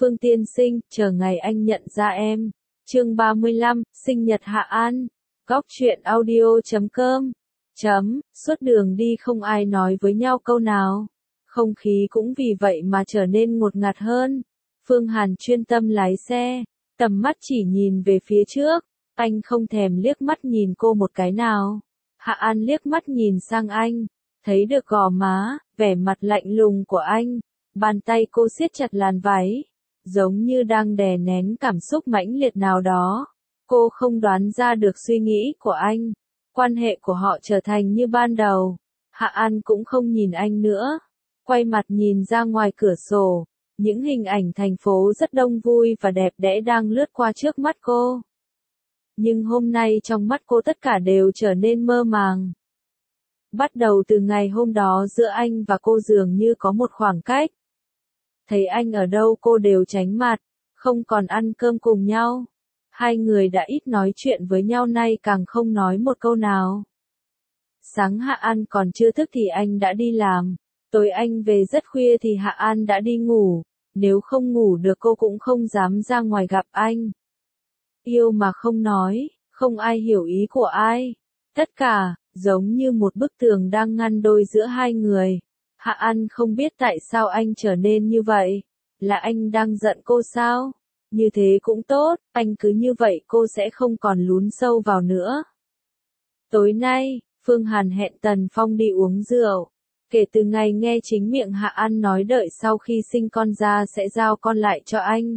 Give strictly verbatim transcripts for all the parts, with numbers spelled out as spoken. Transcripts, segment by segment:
Phương tiên sinh, chờ ngày anh nhận ra em. Chương ba mươi lăm, sinh nhật Hạ An. Góc truyện audio chấm com. Chấm, suốt đường đi không ai nói với nhau câu nào. Không khí cũng vì vậy mà trở nên ngột ngạt hơn. Phương Hàn chuyên tâm lái xe, tầm mắt chỉ nhìn về phía trước, anh không thèm liếc mắt nhìn cô một cái nào. Hạ An liếc mắt nhìn sang anh, thấy được gò má, vẻ mặt lạnh lùng của anh, bàn tay cô siết chặt làn váy, giống như đang đè nén cảm xúc mãnh liệt nào đó. Cô không đoán ra được suy nghĩ của anh, quan hệ của họ trở thành như ban đầu. Hạ An cũng không nhìn anh nữa, quay mặt nhìn ra ngoài cửa sổ, những hình ảnh thành phố rất đông vui và đẹp đẽ đang lướt qua trước mắt cô. Nhưng hôm nay trong mắt cô tất cả đều trở nên mơ màng. Bắt đầu từ ngày hôm đó giữa anh và cô dường như có một khoảng cách. Thấy anh ở đâu cô đều tránh mặt, không còn ăn cơm cùng nhau. Hai người đã ít nói chuyện với nhau nay càng không nói một câu nào. Sáng Hạ An còn chưa thức thì anh đã đi làm, tối anh về rất khuya thì Hạ An đã đi ngủ, nếu không ngủ được cô cũng không dám ra ngoài gặp anh. Yêu mà không nói, không ai hiểu ý của ai. Tất cả, giống như một bức tường đang ngăn đôi giữa hai người. Hạ An không biết tại sao anh trở nên như vậy. Là anh đang giận cô sao? Như thế cũng tốt, anh cứ như vậy cô sẽ không còn lún sâu vào nữa. Tối nay, Phương Hàn hẹn Tần Phong đi uống rượu. Kể từ ngày nghe chính miệng Hạ An nói đợi sau khi sinh con ra sẽ giao con lại cho anh.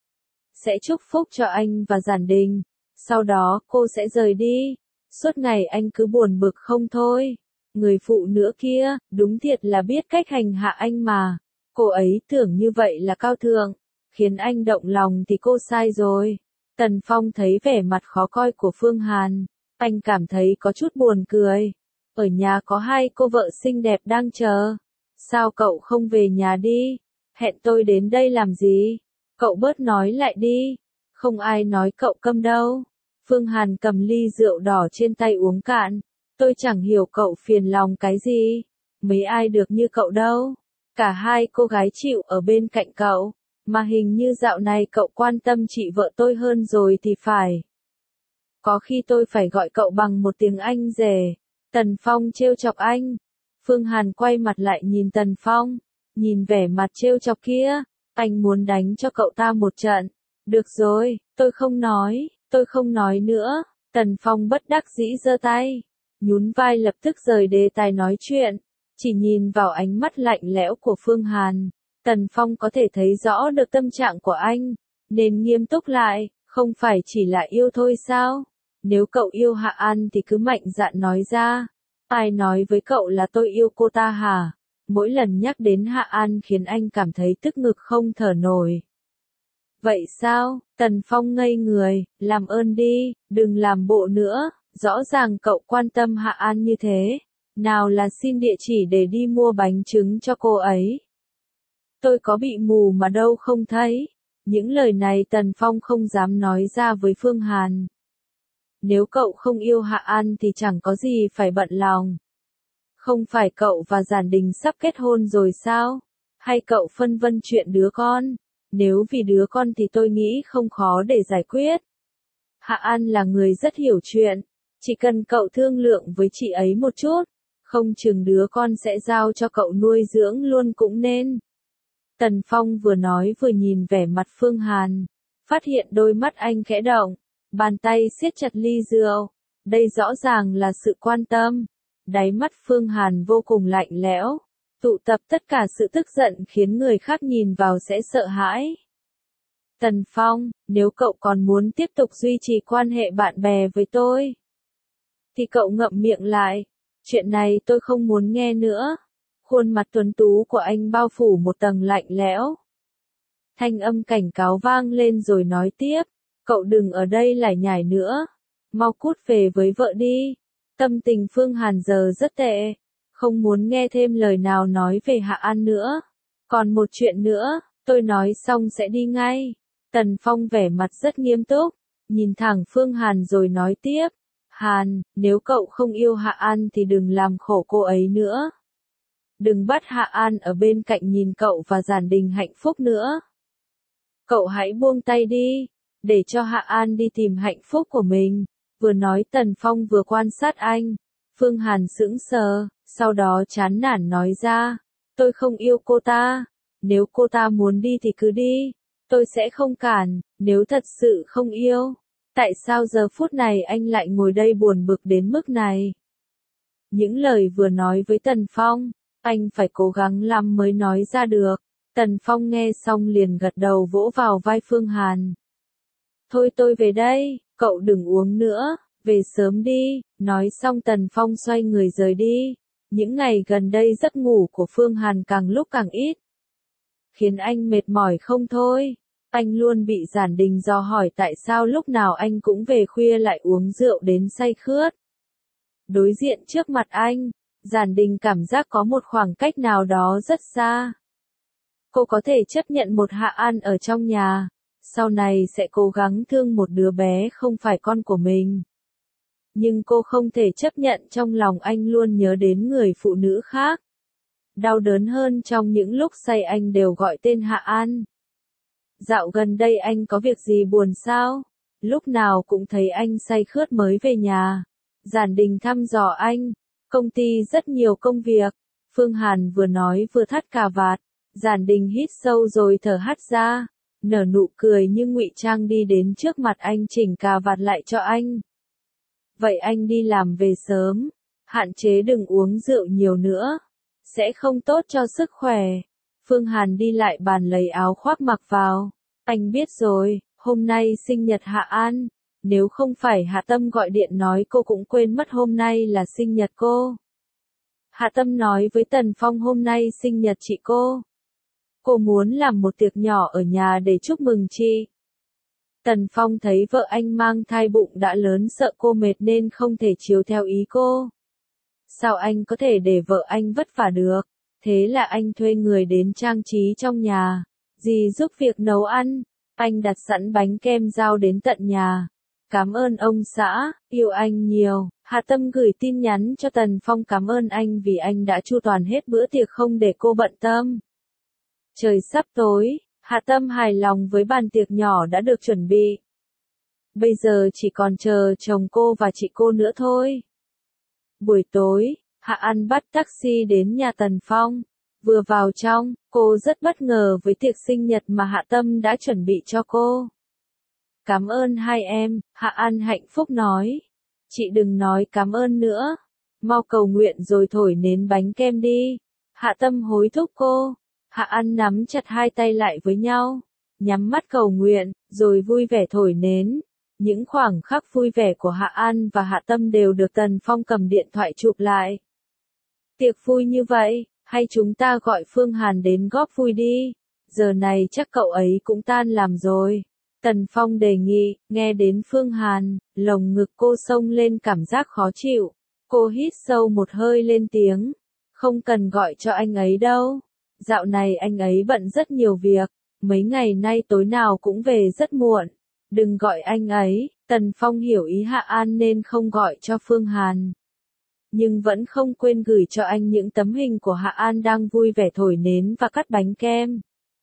Sẽ chúc phúc cho anh và Giản Đình. Sau đó cô sẽ rời đi. Suốt ngày anh cứ buồn bực không thôi. Người phụ nữ kia, đúng thiệt là biết cách hành hạ anh mà. Cô ấy tưởng như vậy là cao thượng, khiến anh động lòng thì cô sai rồi. Tần Phong thấy vẻ mặt khó coi của Phương Hàn, anh cảm thấy có chút buồn cười. Ở nhà có hai cô vợ xinh đẹp đang chờ. Sao cậu không về nhà đi? Hẹn tôi đến đây làm gì? Cậu bớt nói lại đi. Không ai nói cậu câm đâu. Phương Hàn cầm ly rượu đỏ trên tay uống cạn. Tôi chẳng hiểu cậu phiền lòng cái gì. Mấy ai được như cậu đâu. Cả hai cô gái chịu ở bên cạnh cậu. Mà hình như dạo này cậu quan tâm chị vợ tôi hơn rồi thì phải. Có khi tôi phải gọi cậu bằng một tiếng Anh rể. Tần Phong trêu chọc anh. Phương Hàn quay mặt lại nhìn Tần Phong. Nhìn vẻ mặt trêu chọc kia. Anh muốn đánh cho cậu ta một trận. Được rồi, tôi không nói, tôi không nói nữa. Tần Phong bất đắc dĩ giơ tay. Nhún vai lập tức rời đề tài nói chuyện. Chỉ nhìn vào ánh mắt lạnh lẽo của Phương Hàn. Tần Phong có thể thấy rõ được tâm trạng của anh. Nên nghiêm túc lại, không phải chỉ là yêu thôi sao? Nếu cậu yêu Hạ An thì cứ mạnh dạn nói ra. Ai nói với cậu là tôi yêu cô ta hả? Mỗi lần nhắc đến Hạ An khiến anh cảm thấy tức ngực không thở nổi. Vậy sao? Tần Phong ngây người, làm ơn đi, đừng làm bộ nữa, rõ ràng cậu quan tâm Hạ An như thế. Nào là xin địa chỉ để đi mua bánh trứng cho cô ấy. Tôi có bị mù mà đâu không thấy. Những lời này Tần Phong không dám nói ra với Phương Hàn. Nếu cậu không yêu Hạ An thì chẳng có gì phải bận lòng. Không phải cậu và Giản Đình sắp kết hôn rồi sao? Hay cậu phân vân chuyện đứa con? Nếu vì đứa con thì tôi nghĩ không khó để giải quyết. Hạ An là người rất hiểu chuyện. Chỉ cần cậu thương lượng với chị ấy một chút, không chừng đứa con sẽ giao cho cậu nuôi dưỡng luôn cũng nên. Tần Phong vừa nói vừa nhìn vẻ mặt Phương Hàn. Phát hiện đôi mắt anh khẽ động. Bàn tay siết chặt ly rượu. Đây rõ ràng là sự quan tâm. Đáy mắt Phương Hàn vô cùng lạnh lẽo. Tụ tập tất cả sự tức giận khiến người khác nhìn vào sẽ sợ hãi. Tần Phong, nếu cậu còn muốn tiếp tục duy trì quan hệ bạn bè với tôi, thì cậu ngậm miệng lại. Chuyện này tôi không muốn nghe nữa. Khuôn mặt tuấn tú của anh bao phủ một tầng lạnh lẽo. Thanh âm cảnh cáo vang lên rồi nói tiếp. Cậu đừng ở đây lải nhải nữa. Mau cút về với vợ đi. Tâm tình Phương Hàn giờ rất tệ. Không muốn nghe thêm lời nào nói về Hạ An nữa. Còn một chuyện nữa, tôi nói xong sẽ đi ngay. Tần Phong vẻ mặt rất nghiêm túc. Nhìn thẳng Phương Hàn rồi nói tiếp. Hàn, nếu cậu không yêu Hạ An thì đừng làm khổ cô ấy nữa. Đừng bắt Hạ An ở bên cạnh nhìn cậu và Giản Đình hạnh phúc nữa. cậu hãy buông tay đi, để cho Hạ An đi tìm hạnh phúc của mình. Vừa nói Tần Phong vừa quan sát anh. Phương Hàn sững sờ, sau đó chán nản nói ra, tôi không yêu cô ta, nếu cô ta muốn đi thì cứ đi, tôi sẽ không cản, nếu thật sự không yêu, tại sao giờ phút này anh lại ngồi đây buồn bực đến mức này? Những lời vừa nói với Tần Phong, anh phải cố gắng lắm mới nói ra được. Tần Phong nghe xong liền gật đầu vỗ vào vai Phương Hàn. Thôi tôi về đây, cậu đừng uống nữa, về sớm đi, nói xong Tần Phong xoay người rời đi. Những ngày gần đây giấc ngủ của Phương Hàn càng lúc càng ít, khiến anh mệt mỏi không thôi. Anh luôn bị Giản Đình dò hỏi tại sao lúc nào anh cũng về khuya lại uống rượu đến say khướt. Đối diện trước mặt anh, Giản Đình cảm giác có một khoảng cách nào đó rất xa. Cô có thể chấp nhận một Hạ An ở trong nhà, sau này sẽ cố gắng thương một đứa bé không phải con của mình. Nhưng cô không thể chấp nhận trong lòng anh luôn nhớ đến người phụ nữ khác. Đau đớn hơn trong những lúc say anh đều gọi tên Hạ An. Dạo gần đây anh có việc gì buồn sao? Lúc nào cũng thấy anh say khướt mới về nhà. Giản Đình thăm dò anh. Công ty rất nhiều công việc. Phương Hàn vừa nói vừa thắt cà vạt. Giản Đình hít sâu rồi thở hắt ra. Nở nụ cười nhưng ngụy trang đi đến trước mặt anh chỉnh cà vạt lại cho anh. Vậy anh đi làm về sớm. Hạn chế đừng uống rượu nhiều nữa. Sẽ không tốt cho sức khỏe. Phương Hàn đi lại bàn lấy áo khoác mặc vào. Anh biết rồi, hôm nay sinh nhật Hạ An. Nếu không phải Hạ Tâm gọi điện nói cô cũng quên mất hôm nay là sinh nhật cô. Hạ Tâm nói với Tần Phong hôm nay sinh nhật chị cô. Cô muốn làm một tiệc nhỏ ở nhà để chúc mừng chị. Tần Phong thấy vợ anh mang thai bụng đã lớn sợ cô mệt nên không thể chiếu theo ý cô. Sao anh có thể để vợ anh vất vả được? Thế là anh thuê người đến trang trí trong nhà. Dì giúp việc nấu ăn. Anh đặt sẵn bánh kem giao đến tận nhà. Cảm ơn ông xã, yêu anh nhiều. Hạ Tâm gửi tin nhắn cho Tần Phong cảm ơn anh vì anh đã chu toàn hết bữa tiệc không để cô bận tâm. Trời sắp tối, Hạ Tâm hài lòng với bàn tiệc nhỏ đã được chuẩn bị. Bây giờ chỉ còn chờ chồng cô và chị cô nữa thôi. Buổi tối, Hạ An bắt taxi đến nhà Tần Phong. Vừa vào trong, cô rất bất ngờ với tiệc sinh nhật mà Hạ Tâm đã chuẩn bị cho cô. Cảm ơn hai em, Hạ An hạnh phúc nói. Chị đừng nói cảm ơn nữa. Mau cầu nguyện rồi thổi nến bánh kem đi. Hạ Tâm hối thúc cô. Hạ An nắm chặt hai tay lại với nhau. Nhắm mắt cầu nguyện, rồi vui vẻ thổi nến. Những khoảng khắc vui vẻ của Hạ An và Hạ Tâm đều được Tần Phong cầm điện thoại chụp lại. Tiệc vui như vậy, hay chúng ta gọi Phương Hàn đến góp vui đi. Giờ này chắc cậu ấy cũng tan làm rồi. Tần Phong đề nghị, nghe đến Phương Hàn, lồng ngực cô xông lên cảm giác khó chịu. Cô hít sâu một hơi lên tiếng. Không cần gọi cho anh ấy đâu. Dạo này anh ấy bận rất nhiều việc. Mấy ngày nay tối nào cũng về rất muộn. Đừng gọi anh ấy. Tần Phong hiểu ý Hạ An nên không gọi cho Phương Hàn. Nhưng vẫn không quên gửi cho anh những tấm hình của Hạ An đang vui vẻ thổi nến và cắt bánh kem.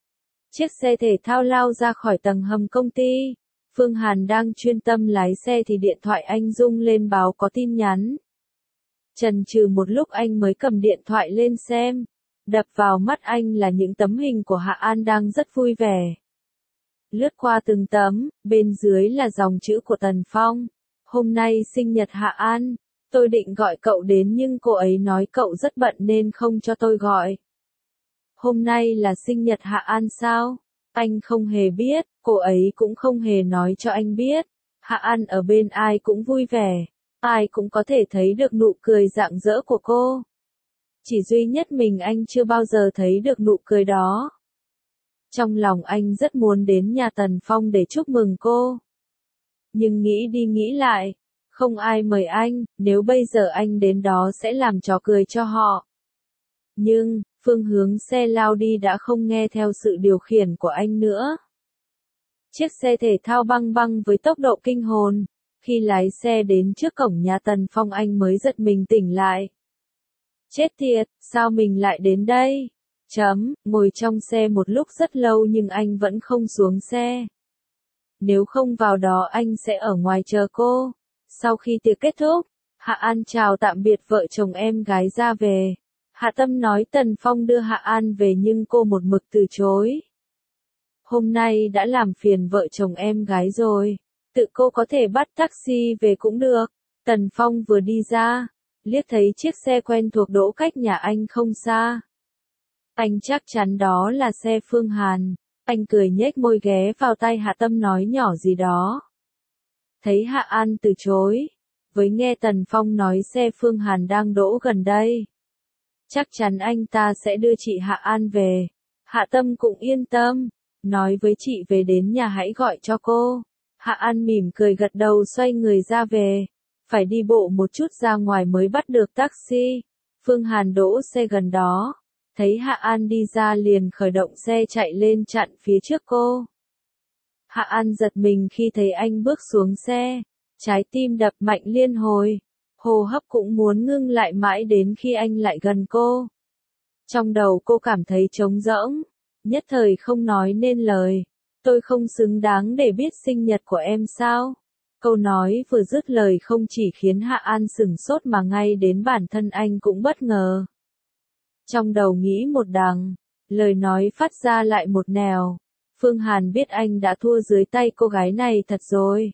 Chiếc xe thể thao lao ra khỏi tầng hầm công ty. Phương Hàn đang chuyên tâm lái xe thì điện thoại anh rung lên báo có tin nhắn. Chần chừ một lúc anh mới cầm điện thoại lên xem. Đập vào mắt anh là những tấm hình của Hạ An đang rất vui vẻ. Lướt qua từng tấm, bên dưới là dòng chữ của Tần Phong. Hôm nay sinh nhật Hạ An. Tôi định gọi cậu đến nhưng cô ấy nói cậu rất bận nên không cho tôi gọi. Hôm nay là sinh nhật Hạ An sao? Anh không hề biết, cô ấy cũng không hề nói cho anh biết. Hạ An ở bên ai cũng vui vẻ, ai cũng có thể thấy được nụ cười rạng rỡ của cô. Chỉ duy nhất mình anh chưa bao giờ thấy được nụ cười đó. Trong lòng anh rất muốn đến nhà Tần Phong để chúc mừng cô. Nhưng nghĩ đi nghĩ lại, không ai mời anh, nếu bây giờ anh đến đó sẽ làm trò cười cho họ. Nhưng, phương hướng xe lao đi đã không nghe theo sự điều khiển của anh nữa. Chiếc xe thể thao băng băng với tốc độ kinh hồn. Khi lái xe đến trước cổng nhà Tần Phong anh mới giật mình tỉnh lại. Chết tiệt, sao mình lại đến đây? Chấm, ngồi trong xe một lúc rất lâu nhưng anh vẫn không xuống xe. Nếu không vào đó anh sẽ ở ngoài chờ cô. Sau khi tiệc kết thúc, Hạ An chào tạm biệt vợ chồng em gái ra về. Hạ Tâm nói Tần Phong đưa Hạ An về nhưng cô một mực từ chối. Hôm nay đã làm phiền vợ chồng em gái rồi. Tự cô có thể bắt taxi về cũng được. Tần Phong vừa đi ra, liếc thấy chiếc xe quen thuộc đỗ cách nhà anh không xa. Anh chắc chắn đó là xe Phương Hàn. Anh cười nhếch môi ghé vào tai Hạ Tâm nói nhỏ gì đó. Thấy Hạ An từ chối, với nghe Tần Phong nói xe Phương Hàn đang đỗ gần đây. Chắc chắn anh ta sẽ đưa chị Hạ An về. Hạ Tâm cũng yên tâm, nói với chị về đến nhà hãy gọi cho cô. Hạ An mỉm cười gật đầu xoay người ra về. Phải đi bộ một chút ra ngoài mới bắt được taxi. Phương Hàn đỗ xe gần đó. Thấy Hạ An đi ra liền khởi động xe chạy lên chặn phía trước cô. Hạ An giật mình khi thấy anh bước xuống xe. Trái tim đập mạnh liên hồi. Hô hấp cũng muốn ngưng lại mãi đến khi anh lại gần cô. Trong đầu cô cảm thấy trống rỗng. Nhất thời không nói nên lời. Tôi không xứng đáng để biết sinh nhật của em sao? Câu nói vừa dứt lời không chỉ khiến Hạ An sửng sốt mà ngay đến bản thân anh cũng bất ngờ. Trong đầu nghĩ một đằng, lời nói phát ra lại một nẻo. Phương Hàn biết anh đã thua dưới tay cô gái này thật rồi.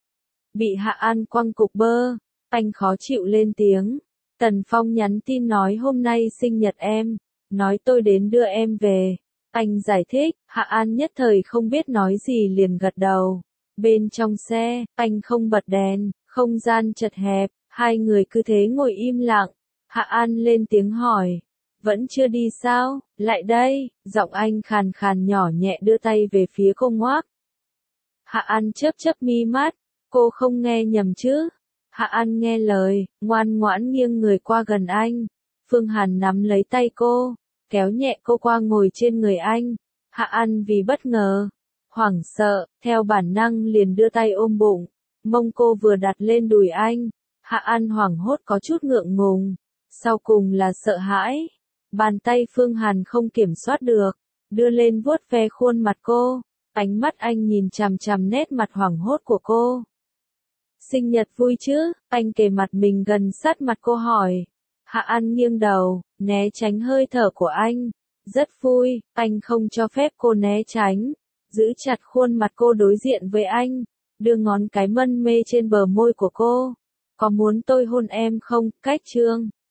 Bị Hạ An quăng cục bơ, anh khó chịu lên tiếng. Tần Phong nhắn tin nói hôm nay sinh nhật em, nói tôi đến đưa em về. Anh giải thích, Hạ An nhất thời không biết nói gì liền gật đầu. Bên trong xe, anh không bật đèn, không gian chật hẹp, hai người cứ thế ngồi im lặng. Hạ An lên tiếng hỏi, vẫn chưa đi sao, lại đây, giọng anh khàn khàn nhỏ nhẹ đưa tay về phía cô ngoác. Hạ An chớp chớp mi mắt, cô không nghe nhầm chứ. Hạ An nghe lời, ngoan ngoãn nghiêng người qua gần anh. Phương Hàn nắm lấy tay cô, kéo nhẹ cô qua ngồi trên người anh. Hạ An vì bất ngờ, hoảng sợ, theo bản năng liền đưa tay ôm bụng. Mông cô vừa đặt lên đùi anh. Hạ An hoảng hốt có chút ngượng ngùng. Sau cùng là sợ hãi. Bàn tay Phương Hàn không kiểm soát được, đưa lên vuốt ve khuôn mặt cô. Ánh mắt anh nhìn chằm chằm nét mặt hoảng hốt của cô. Sinh nhật vui chứ? Anh kề mặt mình gần sát mặt cô hỏi. Hạ An nghiêng đầu, né tránh hơi thở của anh. Rất vui, anh không cho phép cô né tránh. Giữ chặt khuôn mặt cô đối diện với anh. Đưa ngón cái mân mê trên bờ môi của cô. Có muốn tôi hôn em không? Cách chương